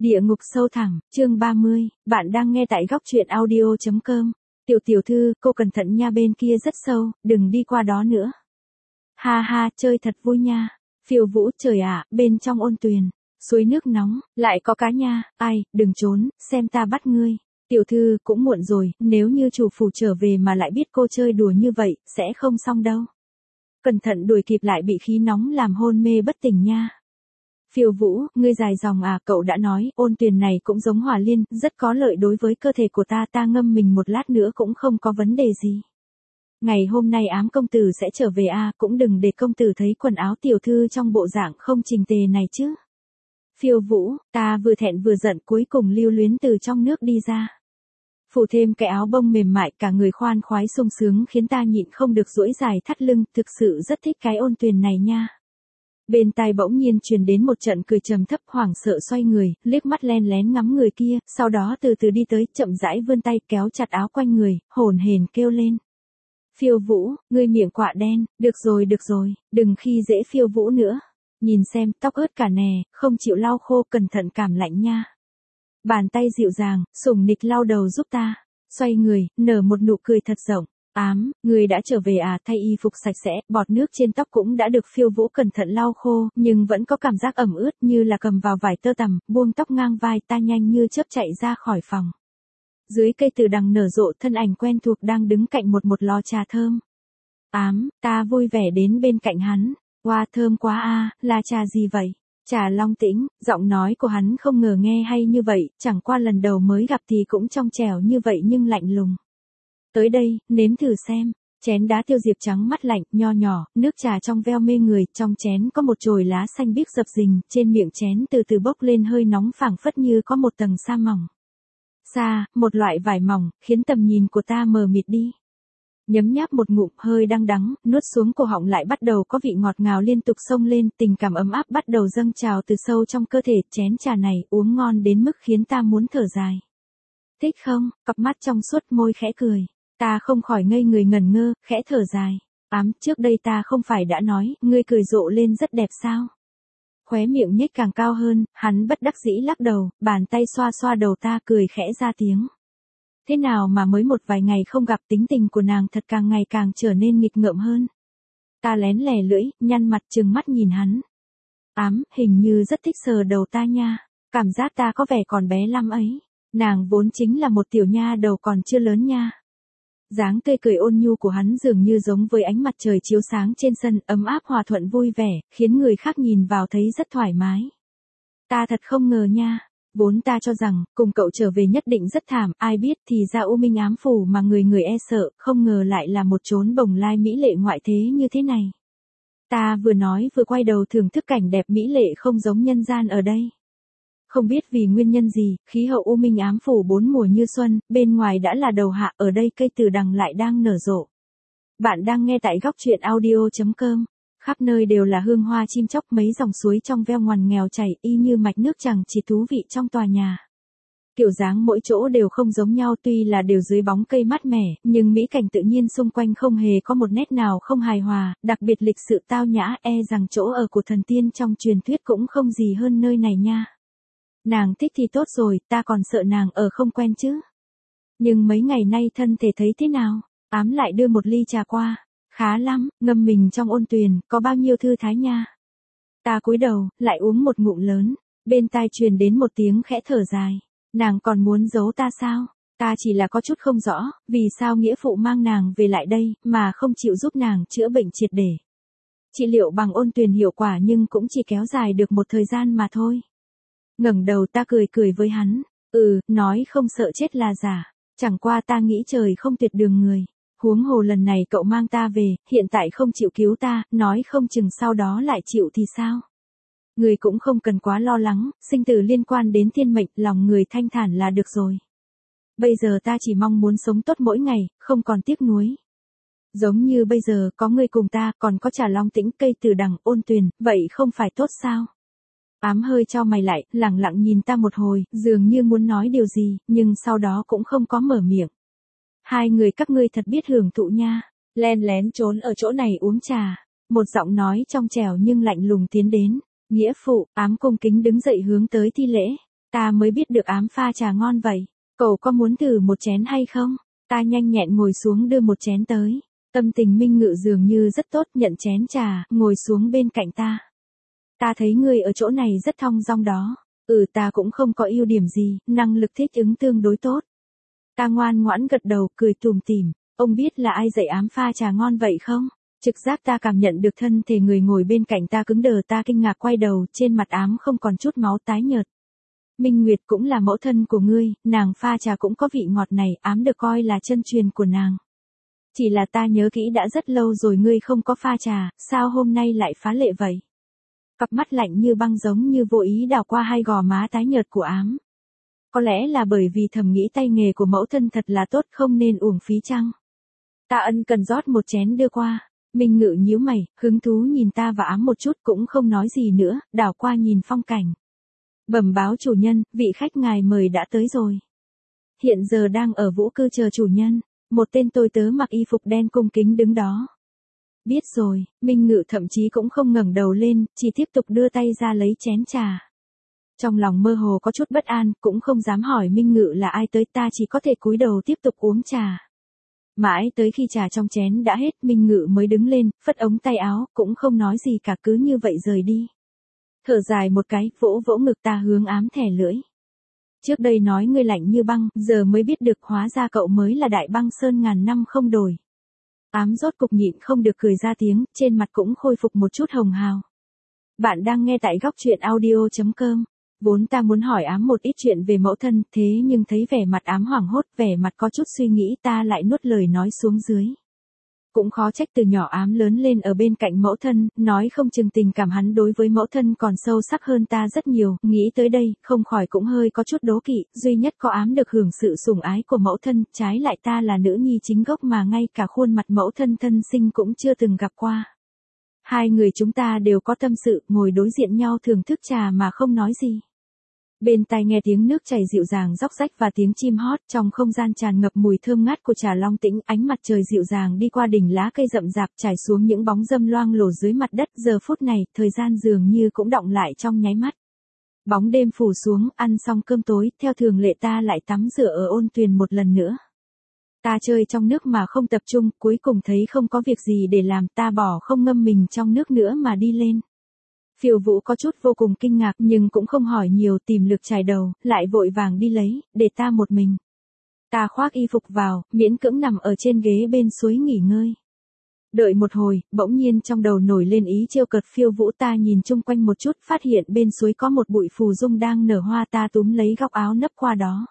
Địa ngục sâu thẳm, chương 30, bạn đang nghe tại góc truyện audio.com. Tiểu thư, cô cẩn thận nha, bên kia rất sâu, đừng đi qua đó nữa. Ha ha, chơi thật vui nha. Phiêu Vũ, trời ạ, bên trong ôn tuyền, suối nước nóng, lại có cá nha, ai, đừng trốn, xem ta bắt ngươi. Tiểu thư, cũng muộn rồi, nếu như chủ phủ trở về mà lại biết cô chơi đùa như vậy, sẽ không xong đâu. Cẩn thận đuổi kịp lại bị khí nóng làm hôn mê bất tỉnh nha. Phiêu Vũ, ngươi dài dòng à, cậu đã nói, ôn tuyền này cũng giống hỏa liên, rất có lợi đối với cơ thể của ta ngâm mình một lát nữa cũng không có vấn đề gì. Ngày hôm nay Ám công tử sẽ trở về à, cũng đừng để công tử thấy quần áo tiểu thư trong bộ dạng không chỉnh tề này chứ. Phiêu Vũ, ta vừa thẹn vừa giận cuối cùng lưu luyến từ trong nước đi ra. Phủ thêm cái áo bông mềm mại cả người khoan khoái sung sướng khiến ta nhịn không được duỗi dài thắt lưng, thực sự rất thích cái ôn tuyền này nha. Bên tai bỗng nhiên truyền đến một trận cười trầm thấp, hoảng sợ xoay người, liếc mắt len lén ngắm người kia, sau đó từ từ đi tới, chậm rãi vươn tay kéo chặt áo quanh người, hổn hển kêu lên. Phiêu Vũ, ngươi miệng quạ đen, được rồi, đừng khi dễ Phiêu Vũ nữa. Nhìn xem, tóc ướt cả nè, không chịu lau khô, cẩn thận cảm lạnh nha. Bàn tay dịu dàng, sủng nịch lau đầu giúp ta, xoay người, nở một nụ cười thật rộng. Ám, người đã trở về à, thay y phục sạch sẽ, bọt nước trên tóc cũng đã được Phiêu Vũ cẩn thận lau khô, nhưng vẫn có cảm giác ẩm ướt như là cầm vào vải tơ tằm, buông tóc ngang vai, ta nhanh như chớp chạy ra khỏi phòng. Dưới cây từ đằng nở rộ, thân ảnh quen thuộc đang đứng cạnh một lò trà thơm. Ám, ta vui vẻ đến bên cạnh hắn, wow, thơm quá a, là trà gì vậy? Trà Long Tĩnh, giọng nói của hắn không ngờ nghe hay như vậy, chẳng qua lần đầu mới gặp thì cũng trong trẻo như vậy nhưng lạnh lùng. Tới đây, nếm thử xem. Chén đá tiêu diệp trắng mắt lạnh, nho nhỏ, nước trà trong veo mê người, trong chén có một chồi lá xanh biếc dập dình, trên miệng chén từ từ bốc lên hơi nóng phảng phất như có một tầng sa mỏng. Sa, một loại vải mỏng, khiến tầm nhìn của ta mờ mịt đi. Nhấm nháp một ngụm hơi đắng, nuốt xuống cổ họng lại bắt đầu có vị ngọt ngào liên tục xông lên, tình cảm ấm áp bắt đầu dâng trào từ sâu trong cơ thể, chén trà này uống ngon đến mức khiến ta muốn thở dài. Thích không? Cặp mắt trong suốt, môi khẽ cười. Ta không khỏi ngây người ngẩn ngơ, khẽ thở dài. Ám, trước đây ta không phải đã nói, ngươi cười rộ lên rất đẹp sao? Khóe miệng nhếch càng cao hơn, hắn bất đắc dĩ lắc đầu, bàn tay xoa xoa đầu ta, cười khẽ ra tiếng. Thế nào mà mới một vài ngày không gặp, tính tình của nàng thật càng ngày càng trở nên nghịch ngợm hơn. Ta lén lè lưỡi, nhăn mặt trừng mắt nhìn hắn. Ám, hình như rất thích sờ đầu ta nha, cảm giác ta có vẻ còn bé lắm ấy. Nàng vốn chính là một tiểu nha đầu còn chưa lớn nha. Dáng tươi cười ôn nhu của hắn dường như giống với ánh mặt trời chiếu sáng trên sân, ấm áp hòa thuận vui vẻ, khiến người khác nhìn vào thấy rất thoải mái. Ta thật không ngờ nha, vốn ta cho rằng, cùng cậu trở về nhất định rất thảm, ai biết thì ra U Minh Ám Phủ mà người người e sợ, không ngờ lại là một chốn bồng lai mỹ lệ ngoại thế như thế này. Ta vừa nói vừa quay đầu thưởng thức cảnh đẹp mỹ lệ không giống nhân gian ở đây. Không biết vì nguyên nhân gì, khí hậu U Minh Ám Phủ bốn mùa như xuân, bên ngoài đã là đầu hạ, ở đây cây từ đằng lại đang nở rộ. Bạn đang nghe tại góc truyện audio.com. Khắp nơi đều là hương hoa chim chóc, mấy dòng suối trong veo ngoằn nghèo chảy y như mạch nước chẳng chỉ thú vị trong tòa nhà. Kiểu dáng mỗi chỗ đều không giống nhau, tuy là đều dưới bóng cây mát mẻ, nhưng mỹ cảnh tự nhiên xung quanh không hề có một nét nào không hài hòa, đặc biệt lịch sự tao nhã, e rằng chỗ ở của thần tiên trong truyền thuyết cũng không gì hơn nơi này nha. Nàng thích thì tốt rồi, ta còn sợ nàng ở không quen chứ. Nhưng mấy ngày nay thân thể thấy thế nào? Ám lại đưa một ly trà qua. Khá lắm, ngâm mình trong ôn tuyền, có bao nhiêu thư thái nha. Ta cúi đầu, lại uống một ngụm lớn, bên tai truyền đến một tiếng khẽ thở dài. Nàng còn muốn giấu ta sao? Ta chỉ là có chút không rõ, vì sao nghĩa phụ mang nàng về lại đây, mà không chịu giúp nàng chữa bệnh triệt để. Trị liệu bằng ôn tuyền hiệu quả nhưng cũng chỉ kéo dài được một thời gian mà thôi. Ngẩng đầu ta cười với hắn, nói không sợ chết là giả, chẳng qua ta nghĩ trời không tuyệt đường người. Huống hồ lần này cậu mang ta về, hiện tại không chịu cứu ta, nói không chừng sau đó lại chịu thì sao? Người cũng không cần quá lo lắng, sinh tử liên quan đến thiên mệnh, lòng người thanh thản là được rồi. Bây giờ ta chỉ mong muốn sống tốt mỗi ngày, không còn tiếc nuối. Giống như bây giờ có người cùng ta, còn có Trà Long Tĩnh, cây từ đằng, ôn tuyền, vậy không phải tốt sao? Ám hơi chau mày lại, lẳng lặng nhìn ta một hồi, dường như muốn nói điều gì, nhưng sau đó cũng không có mở miệng. Hai người các ngươi thật biết hưởng thụ nha, len lén trốn ở chỗ này uống trà. Một giọng nói trong trẻo nhưng lạnh lùng tiến đến. Nghĩa phụ, Ám cung kính đứng dậy hướng tới thi lễ. Ta mới biết được ám pha trà ngon vậy. Cậu có muốn thử một chén hay không? Ta nhanh nhẹn ngồi xuống đưa một chén tới. Tâm tình Minh Ngự dường như rất tốt, nhận chén trà, ngồi xuống bên cạnh ta. Ta thấy ngươi ở chỗ này rất thong dong đó. Ta cũng không có ưu điểm gì, năng lực thích ứng tương đối tốt. Ta ngoan ngoãn gật đầu, cười tủm tỉm. Ông biết là ai dạy ám pha trà ngon vậy không? Trực giác ta cảm nhận được thân thể người ngồi bên cạnh ta cứng đờ, ta kinh ngạc quay đầu, trên mặt ám không còn chút máu, tái nhợt. Minh Nguyệt cũng là mẫu thân của ngươi, nàng pha trà cũng có vị ngọt này, ám được coi là chân truyền của nàng. Chỉ là ta nhớ kỹ đã rất lâu rồi ngươi không có pha trà, sao hôm nay lại phá lệ vậy? Cặp mắt lạnh như băng giống như vô ý đảo qua hai gò má tái nhợt của ám. Có lẽ là bởi vì thầm nghĩ tay nghề của mẫu thân thật là tốt, không nên uổng phí chăng? Ta ân cần rót một chén đưa qua. Minh Ngự nhíu mày, hứng thú nhìn ta và ám một chút, cũng không nói gì nữa, đảo qua nhìn phong cảnh. Bẩm báo chủ nhân, vị khách ngài mời đã tới rồi. Hiện giờ đang ở vũ cư chờ chủ nhân. Một tên tôi tớ mặc y phục đen cung kính đứng đó. Biết rồi. Minh Ngự thậm chí cũng không ngẩng đầu lên, chỉ tiếp tục đưa tay ra lấy chén trà. Trong lòng mơ hồ có chút bất an, cũng không dám hỏi Minh Ngự là ai tới, ta chỉ có thể cúi đầu tiếp tục uống trà. Mãi tới khi trà trong chén đã hết, Minh Ngự mới đứng lên, phất ống tay áo, cũng không nói gì cả, cứ như vậy rời đi. Thở dài một cái, vỗ vỗ ngực, ta hướng ám thẻ lưỡi. Trước đây nói ngươi lạnh như băng, giờ mới biết được hóa ra cậu mới là đại băng sơn ngàn năm không đổi. Ám rốt cục nhịn không được cười ra tiếng, trên mặt cũng khôi phục một chút hồng hào. Bạn đang nghe tại góc truyện audio.com. Vốn ta muốn hỏi ám một ít chuyện về mẫu thân, thế nhưng thấy vẻ mặt ám hoảng hốt, vẻ mặt có chút suy nghĩ, ta lại nuốt lời nói xuống dưới. Cũng khó trách từ nhỏ ám lớn lên ở bên cạnh mẫu thân, nói không chừng tình cảm hắn đối với mẫu thân còn sâu sắc hơn ta rất nhiều, nghĩ tới đây, không khỏi cũng hơi có chút đố kỵ, duy nhất có ám được hưởng sự sủng ái của mẫu thân, trái lại ta là nữ nhi chính gốc mà ngay cả khuôn mặt mẫu thân thân sinh cũng chưa từng gặp qua. Hai người chúng ta đều có tâm sự, ngồi đối diện nhau thưởng thức trà mà không nói gì. Bên tai nghe tiếng nước chảy dịu dàng róc rách và tiếng chim hót, trong không gian tràn ngập mùi thơm ngát của trà long tĩnh, ánh mặt trời dịu dàng đi qua đỉnh lá cây rậm rạp trải xuống những bóng râm loang lổ dưới mặt đất, giờ phút này, thời gian dường như cũng đọng lại trong nháy mắt. Bóng đêm phủ xuống, ăn xong cơm tối, theo thường lệ ta lại tắm rửa ở ôn tuyền một lần nữa. Ta chơi trong nước mà không tập trung, cuối cùng thấy không có việc gì để làm, ta bỏ không ngâm mình trong nước nữa mà đi lên. Phiêu Vũ có chút vô cùng kinh ngạc nhưng cũng không hỏi nhiều, tìm lực chải đầu, lại vội vàng đi lấy, để ta một mình. Ta khoác y phục vào, miễn cưỡng nằm ở trên ghế bên suối nghỉ ngơi. Đợi một hồi, bỗng nhiên trong đầu nổi lên ý trêu cợt Phiêu Vũ, ta nhìn chung quanh một chút, phát hiện bên suối có một bụi phù dung đang nở hoa, ta túm lấy góc áo nấp qua đó.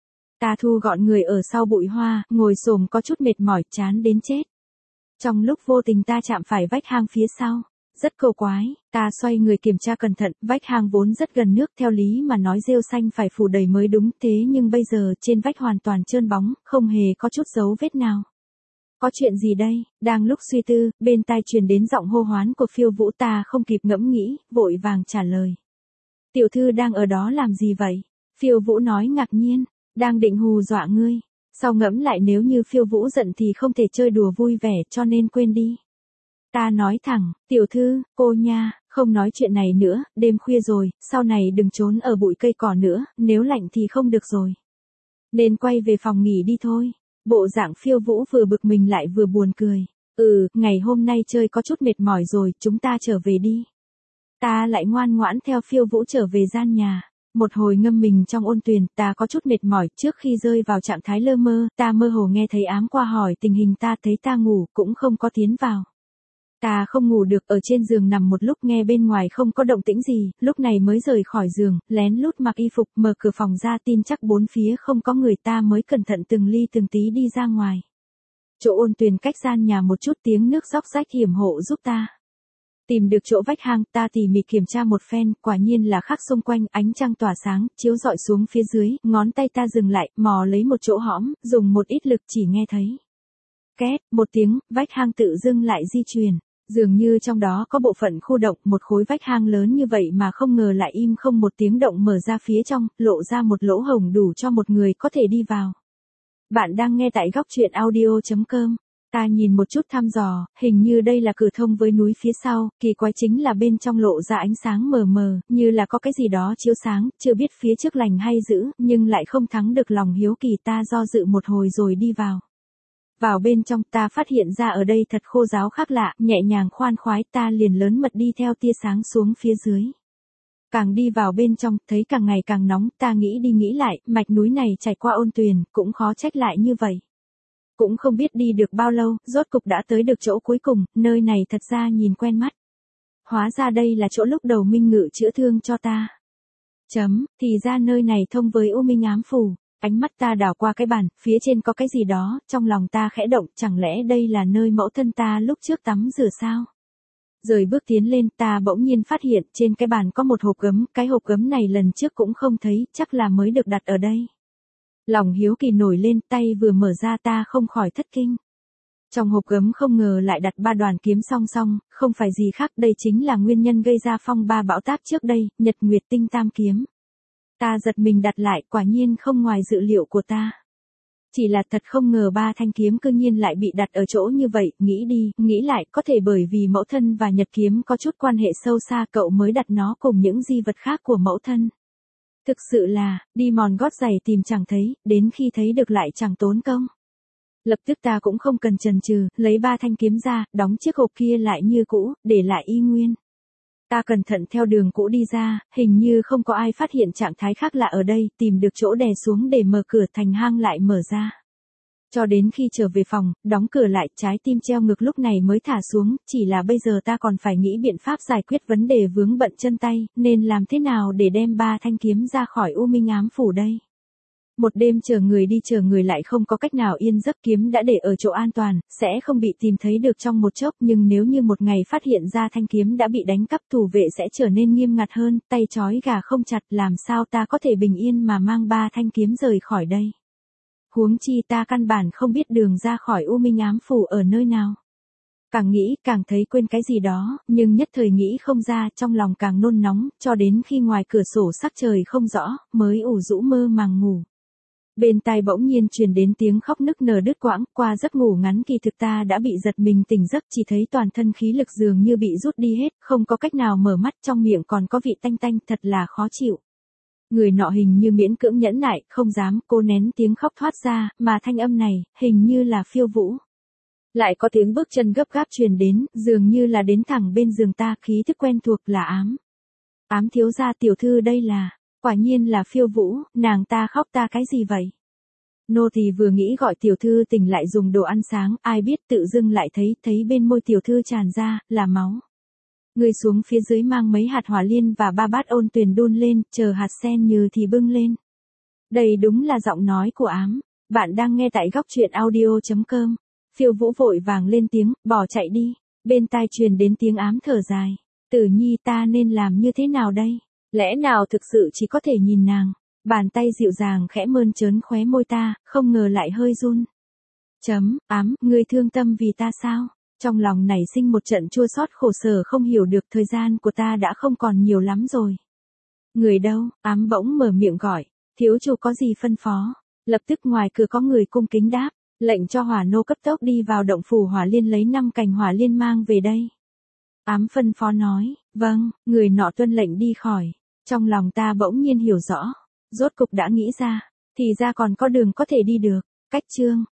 Ta thu gọn người ở sau bụi hoa, ngồi xổm có chút mệt mỏi, chán đến chết. Trong lúc vô tình ta chạm phải vách hang phía sau. Rất cầu quái, ta xoay người kiểm tra cẩn thận, vách hang vốn rất gần nước, theo lý mà nói rêu xanh phải phủ đầy mới đúng, thế nhưng bây giờ trên vách hoàn toàn trơn bóng, không hề có chút dấu vết nào. Có chuyện gì đây? Đang lúc suy tư, bên tai truyền đến giọng hô hoán của Phiêu Vũ, ta không kịp ngẫm nghĩ, vội vàng trả lời. Tiểu thư đang ở đó làm gì vậy? Phiêu Vũ nói ngạc nhiên, đang định hù dọa ngươi. Sau ngẫm lại nếu như Phiêu Vũ giận thì không thể chơi đùa vui vẻ cho nên quên đi. Ta nói thẳng, tiểu thư, cô nha, không nói chuyện này nữa, đêm khuya rồi, sau này đừng trốn ở bụi cây cỏ nữa, nếu lạnh thì không được rồi. Nên quay về phòng nghỉ đi thôi. Bộ dạng Phiêu Vũ vừa bực mình lại vừa buồn cười. Ngày hôm nay chơi có chút mệt mỏi rồi, chúng ta trở về đi. Ta lại ngoan ngoãn theo Phiêu Vũ trở về gian nhà. Một hồi ngâm mình trong ôn tuyền, ta có chút mệt mỏi, trước khi rơi vào trạng thái lơ mơ, ta mơ hồ nghe thấy ám qua hỏi tình hình ta, thấy ta ngủ, cũng không có tiến vào. Ta không ngủ được, ở trên giường nằm một lúc nghe bên ngoài không có động tĩnh gì, lúc này mới rời khỏi giường, lén lút mặc y phục, mở cửa phòng ra, tin chắc bốn phía không có người, ta mới cẩn thận từng ly từng tí đi ra ngoài. Chỗ ôn tuyền cách gian nhà một chút, tiếng nước róc rách hiểm hộ giúp ta tìm được chỗ vách hang, ta tỉ mỉ kiểm tra một phen, quả nhiên là khác xung quanh, ánh trăng tỏa sáng, chiếu rọi xuống phía dưới, ngón tay ta dừng lại, mò lấy một chỗ hõm, dùng một ít lực chỉ nghe thấy. Két, một tiếng, vách hang tự dưng lại di chuyển. Dường như trong đó có bộ phận khu động, một khối vách hang lớn như vậy mà không ngờ lại im không một tiếng động, mở ra phía trong, lộ ra một lỗ hổng đủ cho một người có thể đi vào. Bạn đang nghe tại góc truyện audio.com. Ta nhìn một chút thăm dò, hình như đây là cửa thông với núi phía sau, kỳ quái chính là bên trong lộ ra ánh sáng mờ mờ, như là có cái gì đó chiếu sáng, chưa biết phía trước lành hay dữ, nhưng lại không thắng được lòng hiếu kỳ, ta do dự một hồi rồi đi vào. Vào bên trong ta phát hiện ra ở đây thật khô ráo khác lạ, nhẹ nhàng khoan khoái, ta liền lớn mật đi theo tia sáng xuống phía dưới. Càng đi vào bên trong, thấy càng ngày càng nóng, ta nghĩ đi nghĩ lại, mạch núi này trải qua ôn tuyền, cũng khó trách lại như vậy. Cũng không biết đi được bao lâu, rốt cục đã tới được chỗ cuối cùng, nơi này thật ra nhìn quen mắt. Hóa ra đây là chỗ lúc đầu Minh Ngự chữa thương cho ta. Thì ra nơi này thông với U Minh ám phủ. Ánh mắt ta đảo qua cái bàn, phía trên có cái gì đó, trong lòng ta khẽ động, chẳng lẽ đây là nơi mẫu thân ta lúc trước tắm rửa sao? Rồi bước tiến lên, ta bỗng nhiên phát hiện trên cái bàn có một hộp gấm, cái hộp gấm này lần trước cũng không thấy, chắc là mới được đặt ở đây. Lòng hiếu kỳ nổi lên, tay vừa mở ra ta không khỏi thất kinh. Trong hộp gấm không ngờ lại đặt 3 đoàn kiếm song song, không phải gì khác, đây chính là nguyên nhân gây ra phong ba bão táp trước đây, Nhật Nguyệt Tinh Tam kiếm. Ta giật mình đặt lại, quả nhiên không ngoài dự liệu của ta. Chỉ là thật không ngờ 3 thanh kiếm cư nhiên lại bị đặt ở chỗ như vậy, nghĩ đi, nghĩ lại, có thể bởi vì mẫu thân và Nhật kiếm có chút quan hệ sâu xa cậu mới đặt nó cùng những di vật khác của mẫu thân. Thực sự là, đi mòn gót giày tìm chẳng thấy, đến khi thấy được lại chẳng tốn công. Lập tức ta cũng không cần chần chừ, lấy 3 thanh kiếm ra, đóng chiếc hộp kia lại như cũ, để lại y nguyên. Ta cẩn thận theo đường cũ đi ra, hình như không có ai phát hiện trạng thái khác lạ ở đây, tìm được chỗ đè xuống để mở cửa, thành hang lại mở ra. Cho đến khi trở về phòng, đóng cửa lại, trái tim treo ngược lúc này mới thả xuống, chỉ là bây giờ ta còn phải nghĩ biện pháp giải quyết vấn đề vướng bận chân tay, nên làm thế nào để đem 3 thanh kiếm ra khỏi U Minh ám phủ đây. Một đêm chờ người lại không có cách nào yên giấc, kiếm đã để ở chỗ an toàn, sẽ không bị tìm thấy được trong một chốc, nhưng nếu như một ngày phát hiện ra thanh kiếm đã bị đánh cắp, thủ vệ sẽ trở nên nghiêm ngặt hơn, tay trói gà không chặt, làm sao ta có thể bình yên mà mang 3 thanh kiếm rời khỏi đây. Huống chi ta căn bản không biết đường ra khỏi U Minh ám phủ ở nơi nào. Càng nghĩ càng thấy quên cái gì đó, nhưng nhất thời nghĩ không ra, trong lòng càng nôn nóng, cho đến khi ngoài cửa sổ sắc trời không rõ, mới ủ rũ mơ màng ngủ. Bên tai bỗng nhiên truyền đến tiếng khóc nức nở đứt quãng, qua giấc ngủ ngắn kỳ thực ta đã bị giật mình tỉnh giấc, chỉ thấy toàn thân khí lực dường như bị rút đi hết, không có cách nào mở mắt, trong miệng còn có vị tanh tanh, thật là khó chịu. Người nọ hình như miễn cưỡng nhẫn nại, không dám cố nén tiếng khóc thoát ra, mà thanh âm này, hình như là Phiêu Vũ. Lại có tiếng bước chân gấp gáp truyền đến, dường như là đến thẳng bên giường ta, khí thức quen thuộc là Ám. Ám thiếu gia tiểu thư đây là, quả nhiên là Phiêu Vũ, nàng ta khóc ta cái gì vậy? Nô tỳ vừa nghĩ gọi tiểu thư tỉnh lại dùng đồ ăn sáng, ai biết tự dưng lại thấy bên môi tiểu thư tràn ra, là máu. Người xuống phía dưới mang mấy hạt hỏa liên và 3 bát ôn tuyền đun lên, chờ hạt sen như thì bưng lên. Đây đúng là giọng nói của Ám. Bạn đang nghe tại góc truyện audio.com. Phiêu Vũ vội vàng lên tiếng, bỏ chạy đi. Bên tai truyền đến tiếng Ám thở dài. Tử Nhi, ta nên làm như thế nào đây? Lẽ nào thực sự chỉ có thể nhìn nàng? Bàn tay dịu dàng khẽ mơn trớn khóe môi ta, không ngờ lại hơi run. Ám, ngươi thương tâm vì ta sao? Trong lòng nảy sinh một trận chua xót khổ sở, không hiểu được thời gian của ta đã không còn nhiều lắm rồi. Người đâu? Ám bỗng mở miệng gọi. Thiếu chủ có gì phân phó? Lập tức ngoài cửa có người cung kính đáp, lệnh cho hỏa nô cấp tốc đi vào động phủ hỏa liên lấy 5 cành hỏa liên mang về đây. Ám phân phó nói, vâng, người nọ tuân lệnh đi khỏi. Trong lòng ta bỗng nhiên hiểu rõ, rốt cục đã nghĩ ra, thì ra còn có đường có thể đi được. Cách chương